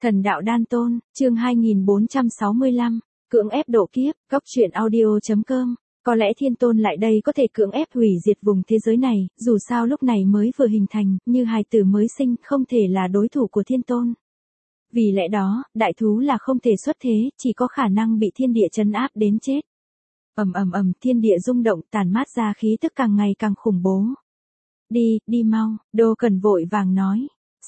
Thần đạo đan tôn, chương 2465, cưỡng ép độ kiếp, góc truyện audio.com. Có lẽ thiên tôn lại đây có thể cưỡng ép hủy diệt vùng thế giới này, dù sao lúc này mới vừa hình thành, như hài tử mới sinh, không thể là đối thủ của thiên tôn. Vì lẽ đó, đại thú là không thể xuất thế, chỉ có khả năng bị thiên địa trấn áp đến chết. Thiên địa rung động, tản mát ra khí tức càng ngày càng khủng bố. Đi mau, Đô Cần vội vàng nói.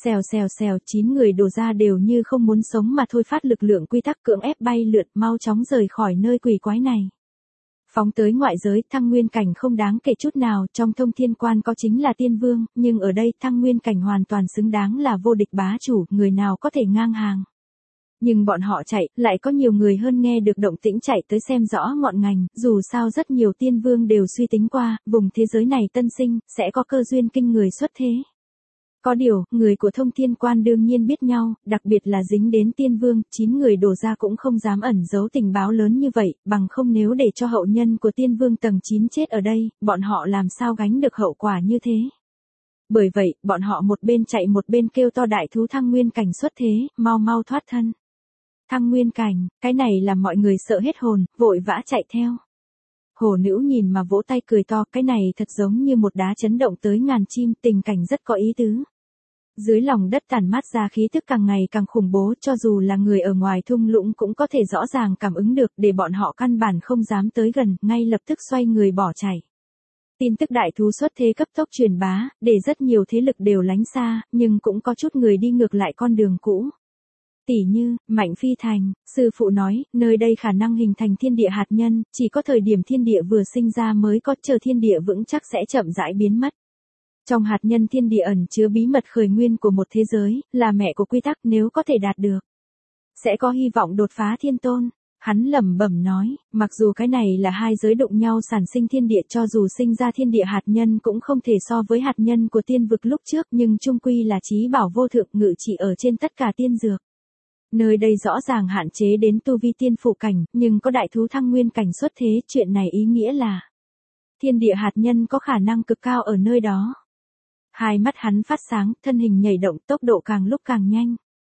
Xèo, 9 người đổ ra đều như không muốn sống mà thôi phát lực lượng quy tắc cưỡng ép bay lượt mau chóng rời khỏi nơi quỷ quái này. Phóng tới ngoại giới, thăng nguyên cảnh không đáng kể chút nào, trong thông thiên quan có chính là tiên vương, nhưng ở đây thăng nguyên cảnh hoàn toàn xứng đáng là vô địch bá chủ, người nào có thể ngang hàng. Nhưng bọn họ chạy, lại có nhiều người hơn nghe được động tĩnh chạy tới xem rõ ngọn ngành, dù sao rất nhiều tiên vương đều suy tính qua, vùng thế giới này tân sinh, sẽ có cơ duyên kinh người xuất thế. Có điều, người của thông thiên quan đương nhiên biết nhau, đặc biệt là dính đến tiên vương, 9 người đổ ra cũng không dám ẩn giấu tình báo lớn như vậy, bằng không nếu để cho hậu nhân của tiên vương tầng 9 chết ở đây, bọn họ làm sao gánh được hậu quả như thế. Bởi vậy, bọn họ một bên chạy một bên kêu to đại thú thăng nguyên cảnh xuất thế, mau thoát thân. Thăng nguyên cảnh, cái này làm mọi người sợ hết hồn, vội vã chạy theo. Hồ nữ nhìn mà vỗ tay cười to, cái này thật giống như một đá chấn động tới ngàn chim, tình cảnh rất có ý tứ. Dưới lòng đất tản mát ra khí tức càng ngày càng khủng bố, cho dù là người ở ngoài thung lũng cũng có thể rõ ràng cảm ứng được, để bọn họ căn bản không dám tới gần, ngay lập tức xoay người bỏ chạy. Tin tức đại thú xuất thế cấp tốc truyền bá, để rất nhiều thế lực đều lánh xa, nhưng cũng có chút người đi ngược lại con đường cũ. Tỷ như, Mạnh Phi Thành, sư phụ nói, nơi đây khả năng hình thành thiên địa hạt nhân, chỉ có thời điểm thiên địa vừa sinh ra mới có, chờ thiên địa vững chắc sẽ chậm rãi biến mất. Trong hạt nhân thiên địa ẩn chứa bí mật khởi nguyên của một thế giới, là mẹ của quy tắc, nếu có thể đạt được, sẽ có hy vọng đột phá thiên tôn. Hắn lẩm bẩm nói, mặc dù cái này là hai giới đụng nhau sản sinh thiên địa, cho dù sinh ra thiên địa hạt nhân cũng không thể so với hạt nhân của tiên vực lúc trước, nhưng chung quy là chí bảo vô thượng, ngự trị ở trên tất cả tiên dược. Nơi đây rõ ràng hạn chế đến tu vi tiên phủ cảnh, nhưng có đại thú thăng nguyên cảnh xuất thế, chuyện này ý nghĩa là thiên địa hạt nhân có khả năng cực cao ở nơi đó. Hai mắt hắn phát sáng, thân hình nhảy động, tốc độ càng lúc càng nhanh.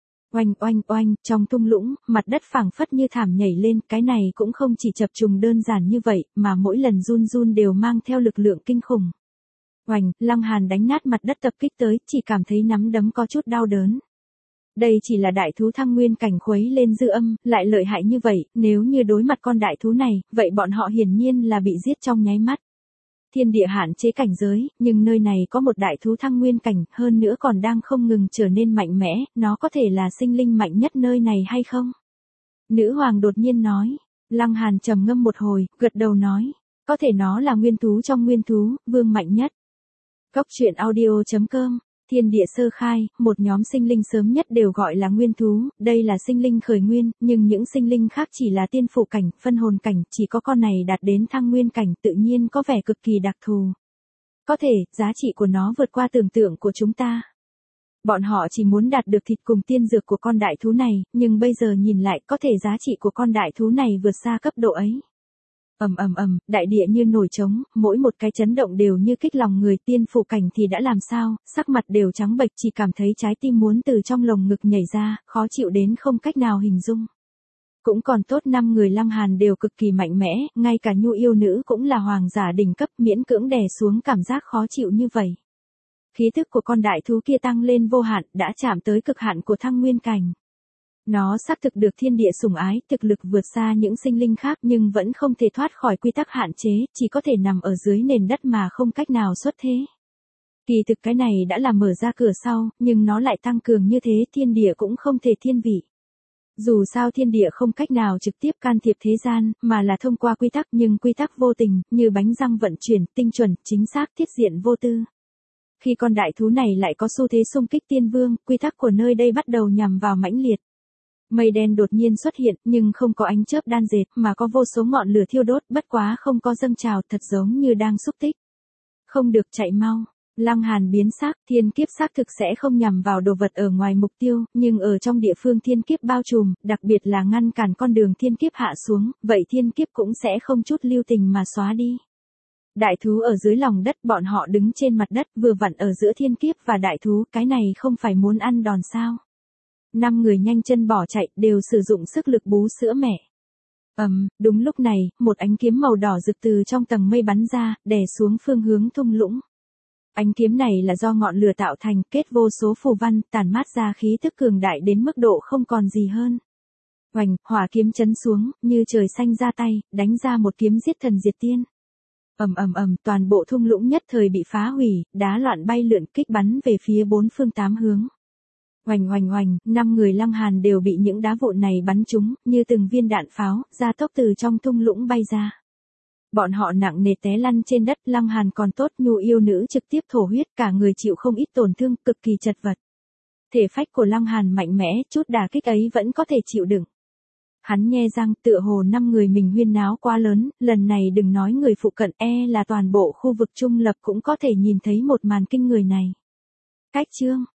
Oanh, trong thung lũng, mặt đất phảng phất như thảm nhảy lên, cái này cũng không chỉ chập trùng đơn giản như vậy, mà mỗi lần run đều mang theo lực lượng kinh khủng. Oanh, Lăng Hàn đánh nát mặt đất tập kích tới, chỉ cảm thấy nắm đấm có chút đau đớn. Đây chỉ là đại thú thăng nguyên cảnh khuấy lên dư âm, lại lợi hại như vậy, nếu như đối mặt con đại thú này, vậy bọn họ hiển nhiên là bị giết trong nháy mắt. Thiên địa hạn chế cảnh giới, nhưng nơi này có một đại thú thăng nguyên cảnh, hơn nữa còn đang không ngừng trở nên mạnh mẽ, nó có thể là sinh linh mạnh nhất nơi này hay không? Nữ hoàng đột nhiên nói. Lăng Hàn trầm ngâm một hồi, gật đầu nói, có thể nó là nguyên thú trong nguyên thú, vương mạnh nhất. Góc truyện audio.com. Thiên địa sơ khai, một nhóm sinh linh sớm nhất đều gọi là nguyên thú, đây là sinh linh khởi nguyên, nhưng những sinh linh khác chỉ là tiên phủ cảnh, phân hồn cảnh, chỉ có con này đạt đến thăng nguyên cảnh, tự nhiên có vẻ cực kỳ đặc thù. Có thể, giá trị của nó vượt qua tưởng tượng của chúng ta. Bọn họ chỉ muốn đạt được thịt cùng tiên dược của con đại thú này, nhưng bây giờ nhìn lại, có thể giá trị của con đại thú này vượt xa cấp độ ấy. Đại địa như nổi trống, mỗi một cái chấn động đều như kích lòng người, tiên phủ cảnh thì đã làm sao, sắc mặt đều trắng bệch, chỉ cảm thấy trái tim muốn từ trong lồng ngực nhảy ra, khó chịu đến không cách nào hình dung. Cũng còn tốt 5 người Lăng Hàn đều cực kỳ mạnh mẽ, ngay cả Nhu yêu nữ cũng là hoàng giả đỉnh cấp, miễn cưỡng đè xuống cảm giác khó chịu như vậy. Khí thức của con đại thú kia tăng lên vô hạn, đã chạm tới cực hạn của thăng nguyên cảnh. Nó xác thực được thiên địa sủng ái, thực lực vượt xa những sinh linh khác, nhưng vẫn không thể thoát khỏi quy tắc hạn chế, chỉ có thể nằm ở dưới nền đất mà không cách nào xuất thế. Kỳ thực cái này đã là mở ra cửa sau, nhưng nó lại tăng cường như thế, thiên địa cũng không thể thiên vị. Dù sao thiên địa không cách nào trực tiếp can thiệp thế gian, mà là thông qua quy tắc, nhưng quy tắc vô tình, như bánh răng vận chuyển, tinh chuẩn, chính xác, thiết diện vô tư. Khi con đại thú này lại có xu thế xung kích tiên vương, quy tắc của nơi đây bắt đầu nhằm vào mãnh liệt. Mây đen đột nhiên xuất hiện, nhưng không có ánh chớp đan dệt, mà có vô số ngọn lửa thiêu đốt, bất quá không có dâng trào, thật giống như đang xúc tích. Không được, chạy mau. Lăng Hàn biến sắc, thiên kiếp xác thực sẽ không nhằm vào đồ vật ở ngoài mục tiêu, nhưng ở trong địa phương thiên kiếp bao trùm, đặc biệt là ngăn cản con đường thiên kiếp hạ xuống, vậy thiên kiếp cũng sẽ không chút lưu tình mà xóa đi. Đại thú ở dưới lòng đất, bọn họ đứng trên mặt đất, vừa vặn ở giữa thiên kiếp và đại thú, cái này không phải muốn ăn đòn sao? 5 người nhanh chân bỏ chạy, đều sử dụng sức lực bú sữa mẹ. Đúng lúc này, một ánh kiếm màu đỏ rực từ trong tầng mây bắn ra, đè xuống phương hướng thung lũng. Ánh kiếm này là do ngọn lửa tạo thành, kết vô số phù văn, tản mát ra khí tức cường đại đến mức độ không còn gì hơn. Oành, hỏa kiếm chấn xuống, như trời xanh ra tay, đánh ra một kiếm giết thần diệt tiên. Toàn bộ thung lũng nhất thời bị phá hủy, đá loạn bay lượn kích bắn về phía bốn phương tám hướng. Oành, 5 người Lăng Hàn đều bị những đá vụn này bắn trúng, như từng viên đạn pháo, gia tốc từ trong thung lũng bay ra. Bọn họ nặng nề té lăn trên đất, Lăng Hàn còn tốt, Nhu yêu nữ trực tiếp thổ huyết, cả người chịu không ít tổn thương, cực kỳ chật vật. Thể phách của Lăng Hàn mạnh mẽ, chút đả kích ấy vẫn có thể chịu đựng. Hắn nhe răng, tựa hồ 5 người mình huyên náo quá lớn, lần này đừng nói người phụ cận, là toàn bộ khu vực trung lập cũng có thể nhìn thấy một màn kinh người này. Cách chương